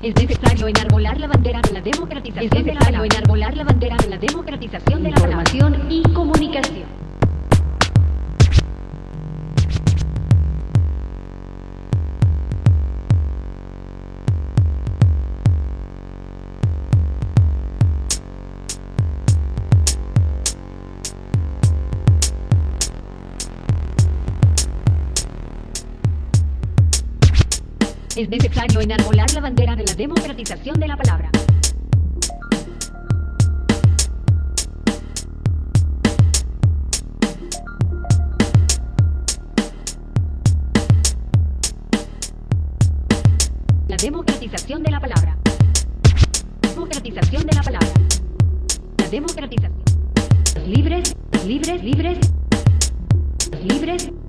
Es necesario enarbolar la bandera de la democratización de la palabra. Enarbolar la bandera de la democratización de la palabra. Información y comunicación. Es necesario enarbolar la bandera de la democratización de la palabra. La democratización de la palabra. Democratización de la palabra. La democratización. Libres, libres, libres, libres.